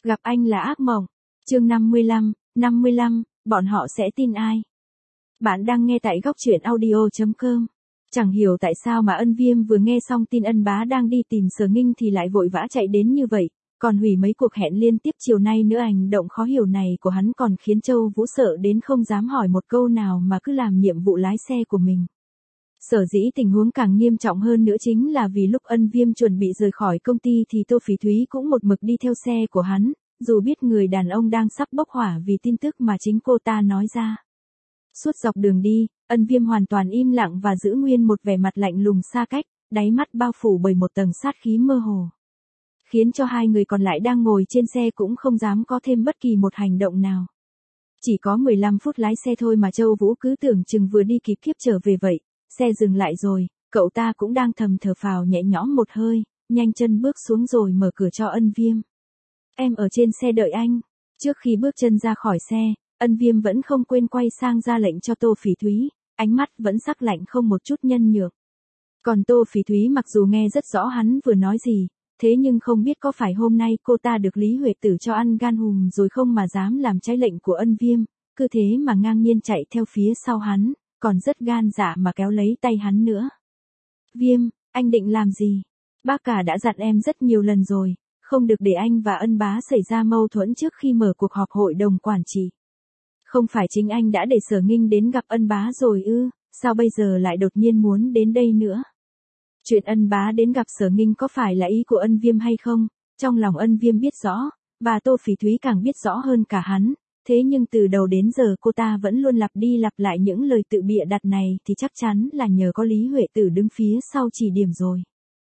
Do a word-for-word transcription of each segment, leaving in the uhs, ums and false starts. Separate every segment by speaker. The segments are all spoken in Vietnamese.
Speaker 1: Gặp anh là ác mộng. Chương năm mươi lăm, năm mươi lăm, bọn họ sẽ tin ai? Bạn đang nghe tại góc truyện audio chấm com. Chẳng hiểu tại sao mà Ân Viêm vừa nghe xong tin Ân Bá đang đi tìm Sở Nghinh thì lại vội vã chạy đến như vậy, còn hủy mấy cuộc hẹn liên tiếp chiều nay nữa. Hành động khó hiểu này của hắn còn khiến Châu Vũ sợ đến không dám hỏi một câu nào mà cứ làm nhiệm vụ lái xe của mình. Sở dĩ tình huống càng nghiêm trọng hơn nữa chính là vì lúc Ân Viêm chuẩn bị rời khỏi công ty thì Tô Phỉ Thúy cũng một mực đi theo xe của hắn, dù biết người đàn ông đang sắp bốc hỏa vì tin tức mà chính cô ta nói ra. Suốt dọc đường đi, Ân Viêm hoàn toàn im lặng và giữ nguyên một vẻ mặt lạnh lùng xa cách, đáy mắt bao phủ bởi một tầng sát khí mơ hồ, khiến cho hai người còn lại đang ngồi trên xe cũng không dám có thêm bất kỳ một hành động nào. Chỉ có mười lăm phút lái xe thôi mà Châu Vũ cứ tưởng chừng vừa đi kịp kiếp trở về vậy. Xe dừng lại rồi, cậu ta cũng đang thầm thở phào nhẹ nhõm một hơi, nhanh chân bước xuống rồi mở cửa cho Ân Viêm. Em ở trên xe đợi anh. Trước khi bước chân ra khỏi xe, Ân Viêm vẫn không quên quay sang ra lệnh cho Tô Phỉ Thúy, ánh mắt vẫn sắc lạnh không một chút nhân nhượng. Còn Tô Phỉ Thúy mặc dù nghe rất rõ hắn vừa nói gì, thế nhưng không biết có phải hôm nay cô ta được Lý Huệ Tử cho ăn gan hùm rồi không mà dám làm trái lệnh của Ân Viêm, cứ thế mà ngang nhiên chạy theo phía sau hắn, còn rất gan dạ mà kéo lấy tay hắn nữa. Viêm, anh định làm gì? Bác cả đã dặn em rất nhiều lần rồi, không được để anh và Ân Bá xảy ra mâu thuẫn trước khi mở cuộc họp hội đồng quản trị. Không phải chính anh đã để Sở Nghinh đến gặp Ân Bá rồi ư, sao bây giờ lại đột nhiên muốn đến đây nữa? Chuyện Ân Bá đến gặp Sở Nghinh có phải là ý của Ân Viêm hay không? Trong lòng Ân Viêm biết rõ, và Tô Phỉ Thúy càng biết rõ hơn cả hắn. Thế nhưng từ đầu đến giờ cô ta vẫn luôn lặp đi lặp lại những lời tự bịa đặt này thì chắc chắn là nhờ có Lý Huệ Tử đứng phía sau chỉ điểm rồi.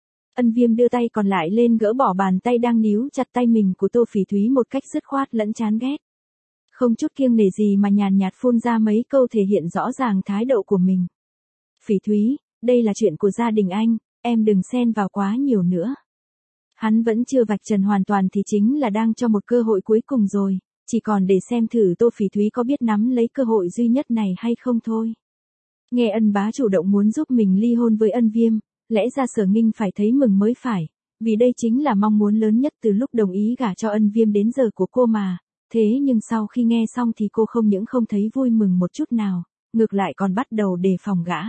Speaker 1: Ân Viêm đưa tay còn lại lên gỡ bỏ bàn tay đang níu chặt tay mình của Tô Phỉ Thúy một cách dứt khoát lẫn chán ghét. Không chút kiêng nể gì mà nhàn nhạt phun ra mấy câu thể hiện rõ ràng thái độ của mình. Phỉ Thúy, đây là chuyện của gia đình anh, em đừng xen vào quá nhiều nữa. Hắn vẫn chưa vạch trần hoàn toàn thì chính là đang cho một cơ hội cuối cùng rồi. Chỉ còn để xem thử Tô Phỉ Thúy có biết nắm lấy cơ hội duy nhất này hay không thôi. Nghe Ân Bá chủ động muốn giúp mình ly hôn với Ân Viêm, lẽ ra Sở Nghinh phải thấy mừng mới phải, vì đây chính là mong muốn lớn nhất từ lúc đồng ý gả cho Ân Viêm đến giờ của cô mà. Thế nhưng sau khi nghe xong thì cô không những không thấy vui mừng một chút nào, ngược lại còn bắt đầu đề phòng gã.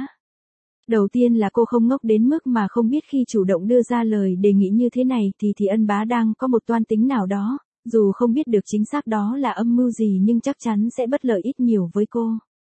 Speaker 1: Đầu tiên là cô không ngốc đến mức mà không biết khi chủ động đưa ra lời đề nghị như thế này thì thì Ân Bá đang có một toan tính nào đó. Dù không biết được chính xác đó là âm mưu gì nhưng chắc chắn sẽ bất lợi ít nhiều với cô.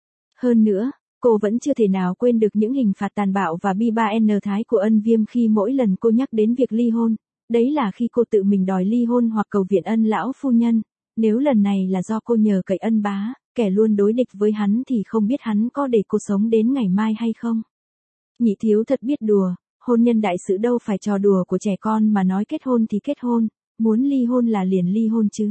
Speaker 1: Hơn nữa, cô vẫn chưa thể nào quên được những hình phạt tàn bạo và bi ba n thái của Ân Viêm khi mỗi lần cô nhắc đến việc ly hôn. Đấy là khi cô tự mình đòi ly hôn hoặc cầu viện Ân lão phu nhân. Nếu lần này là do cô nhờ cậy Ân Bá, kẻ luôn đối địch với hắn thì không biết hắn có để cô sống đến ngày mai hay không. Nhị thiếu thật biết đùa, hôn nhân đại sự đâu phải trò đùa của trẻ con mà nói kết hôn thì kết hôn. Muốn ly hôn là liền ly hôn chứ.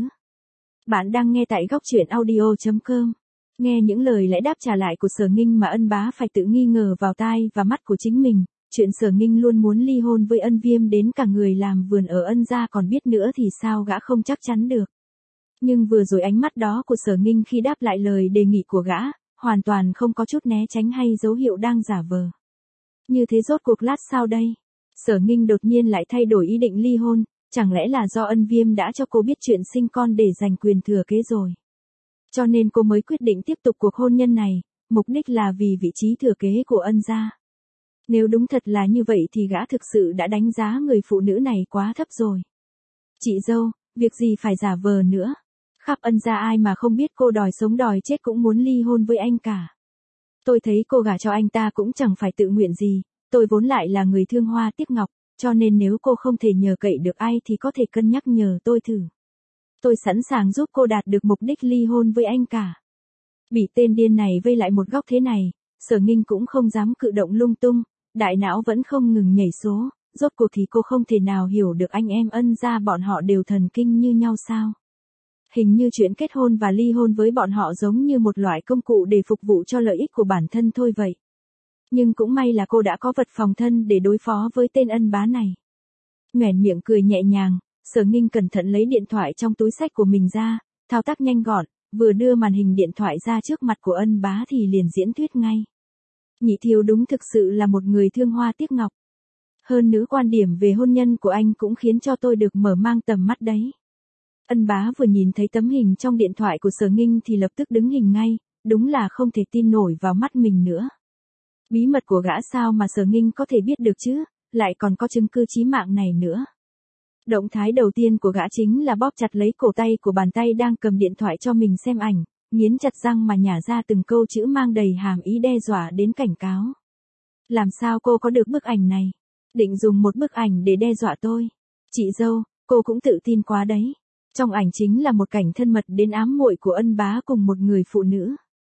Speaker 1: Bạn đang nghe tại góc truyện audio chấm com. Nghe những lời lẽ đáp trả lại của Sở Nghinh mà Ân Bá phải tự nghi ngờ vào tai và mắt của chính mình. Chuyện Sở Nghinh luôn muốn ly hôn với Ân Viêm đến cả người làm vườn ở Ân gia còn biết nữa thì sao gã không chắc chắn được. Nhưng vừa rồi ánh mắt đó của Sở Nghinh khi đáp lại lời đề nghị của gã, hoàn toàn không có chút né tránh hay dấu hiệu đang giả vờ. Như thế rốt cuộc lát sao đây? Sở Nghinh đột nhiên lại thay đổi ý định ly hôn. Chẳng lẽ là do Ân Viêm đã cho cô biết chuyện sinh con để giành quyền thừa kế rồi. Cho nên cô mới quyết định tiếp tục cuộc hôn nhân này, mục đích là vì vị trí thừa kế của Ân gia. Nếu đúng thật là như vậy thì gã thực sự đã đánh giá người phụ nữ này quá thấp rồi. Chị dâu, việc gì phải giả vờ nữa. Khắp Ân gia ai mà không biết cô đòi sống đòi chết cũng muốn ly hôn với anh cả. Tôi thấy cô gả cho anh ta cũng chẳng phải tự nguyện gì, tôi vốn lại là người thương hoa tiếc ngọc. Cho nên nếu cô không thể nhờ cậy được ai thì có thể cân nhắc nhờ tôi thử. Tôi sẵn sàng giúp cô đạt được mục đích ly hôn với anh cả. Bị tên điên này vây lại một góc thế này, Sở Nghinh cũng không dám cự động lung tung, đại não vẫn không ngừng nhảy số, rốt cuộc thì cô không thể nào hiểu được anh em Ân gia bọn họ đều thần kinh như nhau sao. Hình như chuyện kết hôn và ly hôn với bọn họ giống như một loại công cụ để phục vụ cho lợi ích của bản thân thôi vậy. Nhưng cũng may là cô đã có vật phòng thân để đối phó với tên Ân Bá này. Nhoẻn miệng cười nhẹ nhàng, Sở Nghinh cẩn thận lấy điện thoại trong túi xách của mình ra, thao tác nhanh gọn, vừa đưa màn hình điện thoại ra trước mặt của Ân Bá thì liền diễn thuyết ngay. Nhị thiếu đúng thực sự là một người thương hoa tiếc ngọc. Hơn nữa quan điểm về hôn nhân của anh cũng khiến cho tôi được mở mang tầm mắt đấy. Ân Bá vừa nhìn thấy tấm hình trong điện thoại của Sở Nghinh thì lập tức đứng hình ngay, đúng là không thể tin nổi vào mắt mình nữa. Bí mật của gã sao mà Sở Nghinh có thể biết được chứ, lại còn có chứng cứ chí mạng này nữa. Động thái đầu tiên của gã chính là bóp chặt lấy cổ tay của bàn tay đang cầm điện thoại cho mình xem ảnh, nghiến chặt răng mà nhả ra từng câu chữ mang đầy hàm ý đe dọa đến cảnh cáo. Làm sao cô có được bức ảnh này? Định dùng một bức ảnh để đe dọa tôi? Chị dâu, cô cũng tự tin quá đấy. Trong ảnh chính là một cảnh thân mật đến ám muội của Ân Bá cùng một người phụ nữ.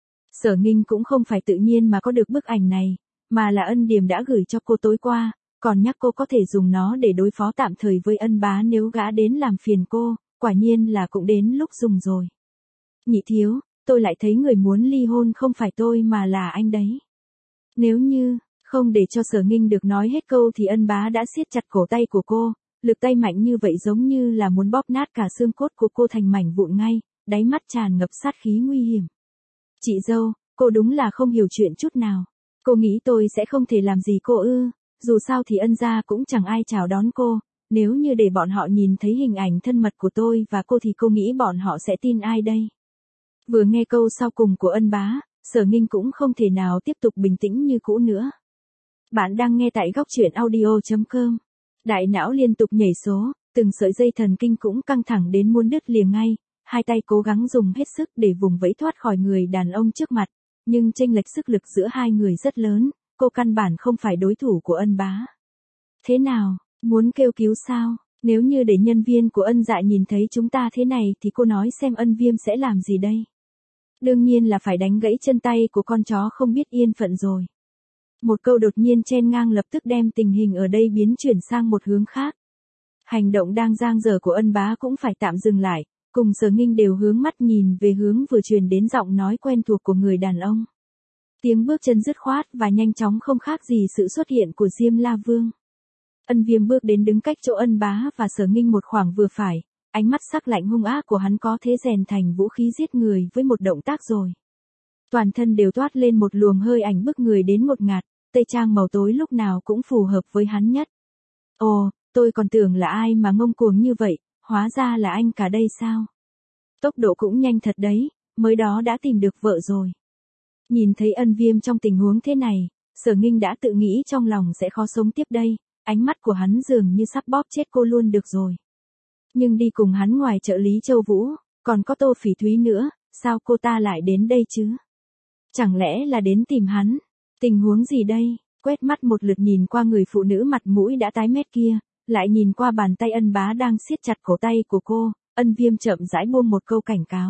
Speaker 1: Sở Nghinh cũng không phải tự nhiên mà có được bức ảnh này, mà là Ân Điềm đã gửi cho cô tối qua, còn nhắc cô có thể dùng nó để đối phó tạm thời với Ân Bá nếu gã đến làm phiền cô, quả nhiên là cũng đến lúc dùng rồi. Nhị thiếu, tôi lại thấy người muốn ly hôn không phải tôi mà là anh đấy. Nếu như, không để cho Sở Nghinh được nói hết câu thì Ân Bá đã siết chặt cổ tay của cô, lực tay mạnh như vậy giống như là muốn bóp nát cả xương cốt của cô thành mảnh vụn ngay, đáy mắt tràn ngập sát khí nguy hiểm. Chị dâu, cô đúng là không hiểu chuyện chút nào. Cô nghĩ tôi sẽ không thể làm gì cô ư, dù sao thì Ân gia cũng chẳng ai chào đón cô, nếu như để bọn họ nhìn thấy hình ảnh thân mật của tôi và cô thì cô nghĩ bọn họ sẽ tin ai đây? Vừa nghe câu sau cùng của Ân Bá, Sở Nghinh cũng không thể nào tiếp tục bình tĩnh như cũ nữa. Bạn đang nghe tại góc truyện audio chấm com. Đại não liên tục nhảy số, từng sợi dây thần kinh cũng căng thẳng đến muốn đứt lìa ngay, hai tay cố gắng dùng hết sức để vùng vẫy thoát khỏi người đàn ông trước mặt, nhưng chênh lệch sức lực giữa hai người rất lớn, cô căn bản không phải đối thủ của Ân Bá. Thế nào, muốn kêu cứu sao? Nếu như để nhân viên của Ân Dạ nhìn thấy chúng ta thế này thì cô nói xem Ân Viêm sẽ làm gì đây? Đương nhiên là phải đánh gãy chân tay của con chó không biết yên phận rồi. Một câu đột nhiên chen ngang lập tức đem tình hình ở đây biến chuyển sang một hướng khác. Hành động đang dang dở của Ân Bá cũng phải tạm dừng lại, cùng Sở Nghinh đều hướng mắt nhìn về hướng vừa truyền đến giọng nói quen thuộc của người đàn ông. Tiếng bước chân dứt khoát và nhanh chóng không khác gì sự xuất hiện của Diêm La Vương. Ân Viêm bước đến đứng cách chỗ Ân Bá và Sở Nghinh một khoảng vừa phải, ánh mắt sắc lạnh hung ác của hắn có thế rèn thành vũ khí giết người với một động tác rồi. Toàn thân đều toát lên một luồng hơi ảnh bức người đến ngột ngạt, tây trang màu tối lúc nào cũng phù hợp với hắn nhất. Ồ, tôi còn tưởng là ai mà ngông cuồng như vậy, hóa ra là anh cả đây sao? Tốc độ cũng nhanh thật đấy, mới đó đã tìm được vợ rồi. Nhìn thấy Ân Viêm trong tình huống thế này, Sở Nghinh đã tự nghĩ trong lòng sẽ khó sống tiếp đây, ánh mắt của hắn dường như sắp bóp chết cô luôn được rồi. Nhưng đi cùng hắn ngoài trợ lý Châu Vũ, còn có Tô Phỉ Thúy nữa, sao cô ta lại đến đây chứ? Chẳng lẽ là đến tìm hắn? Tình huống gì đây? Quét mắt một lượt nhìn qua người phụ nữ mặt mũi đã tái mét kia, lại nhìn qua bàn tay Ân Bá đang siết chặt cổ tay của cô, Ân Viêm chậm rãi buông một câu cảnh cáo.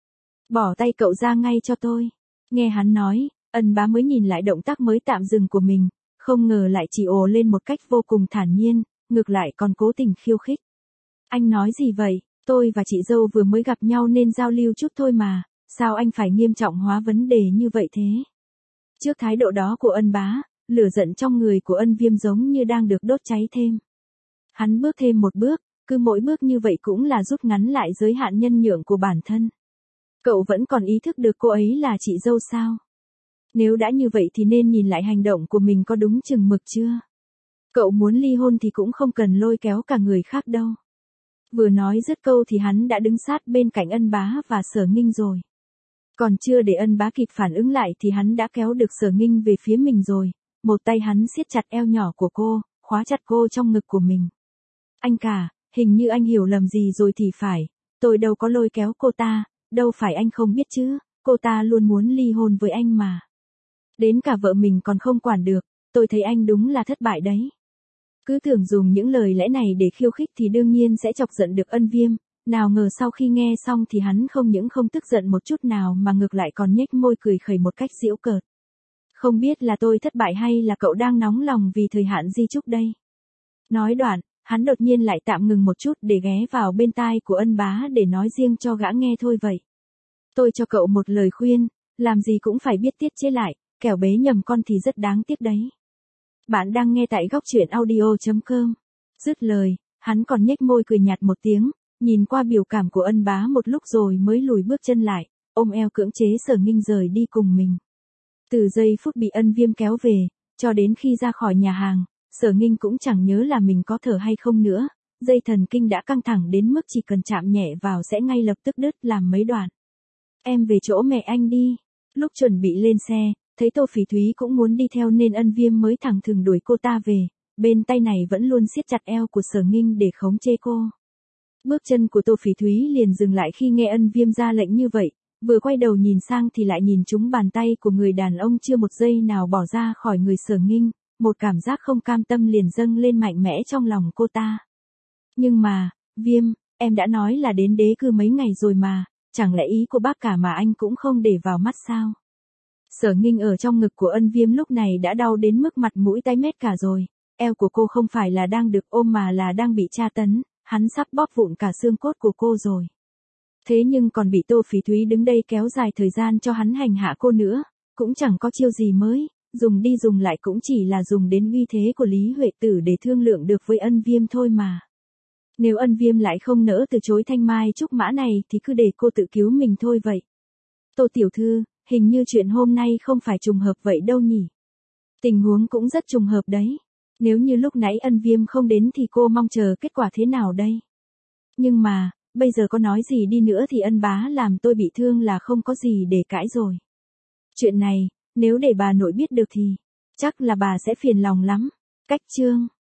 Speaker 1: Bỏ tay cậu ra ngay cho tôi. Nghe hắn nói, Ân Bá mới nhìn lại động tác mới tạm dừng của mình, không ngờ lại chỉ ồ lên một cách vô cùng thản nhiên, ngược lại còn cố tình khiêu khích. Anh nói gì vậy? Tôi và chị dâu vừa mới gặp nhau nên giao lưu chút thôi mà, sao anh phải nghiêm trọng hóa vấn đề như vậy thế? Trước thái độ đó của Ân Bá, lửa giận trong người của Ân Viêm giống như đang được đốt cháy thêm. Hắn bước thêm một bước, cứ mỗi bước như vậy cũng là rút ngắn lại giới hạn nhân nhượng của bản thân. Cậu vẫn còn ý thức được cô ấy là chị dâu sao? Nếu đã như vậy thì nên nhìn lại hành động của mình có đúng chừng mực chưa? Cậu muốn ly hôn thì cũng không cần lôi kéo cả người khác đâu. Vừa nói dứt câu thì hắn đã đứng sát bên cạnh Ân Bá và Sở Nghinh rồi. Còn chưa để Ân Bá kịp phản ứng lại thì hắn đã kéo được Sở Nghinh về phía mình rồi, một tay hắn siết chặt eo nhỏ của cô, khóa chặt cô trong ngực của mình. Anh cả, hình như anh hiểu lầm gì rồi thì phải, tôi đâu có lôi kéo cô ta, đâu phải anh không biết chứ, cô ta luôn muốn ly hôn với anh mà. Đến cả vợ mình còn không quản được, tôi thấy anh đúng là thất bại đấy. Cứ tưởng dùng những lời lẽ này để khiêu khích thì đương nhiên sẽ chọc giận được Ân Viêm, nào ngờ sau khi nghe xong thì hắn không những không tức giận một chút nào mà ngược lại còn nhếch môi cười khẩy một cách giễu cợt. Không biết là tôi thất bại hay là cậu đang nóng lòng vì thời hạn di chúc đây? Nói đoạn, hắn đột nhiên lại tạm ngừng một chút để ghé vào bên tai của Ân Bá để nói riêng cho gã nghe thôi vậy. Tôi cho cậu một lời khuyên, làm gì cũng phải biết tiết chế lại, kẻo bế nhầm con thì rất đáng tiếc đấy. Bạn đang nghe tại góc truyện audio chấm com. Dứt lời, hắn còn nhếch môi cười nhạt một tiếng, nhìn qua biểu cảm của Ân Bá một lúc rồi mới lùi bước chân lại, ôm eo cưỡng chế Sở Nghinh rời đi cùng mình. Từ giây phút bị Ân Viêm kéo về, cho đến khi ra khỏi nhà hàng, Sở Nghinh cũng chẳng nhớ là mình có thở hay không nữa, dây thần kinh đã căng thẳng đến mức chỉ cần chạm nhẹ vào sẽ ngay lập tức đứt làm mấy đoạn. Em về chỗ mẹ anh đi. Lúc chuẩn bị lên xe, thấy Tô Phỉ Thúy cũng muốn đi theo nên Ân Viêm mới thẳng thừng đuổi cô ta về, bên tay này vẫn luôn siết chặt eo của Sở Nghinh để khống chế cô. Bước chân của Tô Phỉ Thúy liền dừng lại khi nghe Ân Viêm ra lệnh như vậy, vừa quay đầu nhìn sang thì lại nhìn trúng bàn tay của người đàn ông chưa một giây nào bỏ ra khỏi người Sở Nghinh, một cảm giác không cam tâm liền dâng lên mạnh mẽ trong lòng cô ta. Nhưng mà, Viêm, em đã nói là đến đế cư mấy ngày rồi mà, chẳng lẽ ý của bác cả mà anh cũng không để vào mắt sao? Sở Nghinh ở trong ngực của Ân Viêm lúc này đã đau đến mức mặt mũi tái mét cả rồi, eo của cô không phải là đang được ôm mà là đang bị tra tấn, hắn sắp bóp vụn cả xương cốt của cô rồi. Thế nhưng còn bị Tô Phỉ Thúy đứng đây kéo dài thời gian cho hắn hành hạ cô nữa, cũng chẳng có chiêu gì mới, dùng đi dùng lại cũng chỉ là dùng đến uy thế của Lý Huệ Tử để thương lượng được với Ân Viêm thôi mà. Nếu Ân Viêm lại không nỡ từ chối thanh mai trúc mã này thì cứ để cô tự cứu mình thôi vậy. Tô tiểu thư, hình như chuyện hôm nay không phải trùng hợp vậy đâu nhỉ. Tình huống cũng rất trùng hợp đấy. Nếu như lúc nãy Ân Viêm không đến thì cô mong chờ kết quả thế nào đây? Nhưng mà, bây giờ có nói gì đi nữa thì Ân bá làm tôi bị thương là không có gì để cãi rồi. Chuyện này, nếu để bà nội biết được thì, chắc là bà sẽ phiền lòng lắm. Cách chương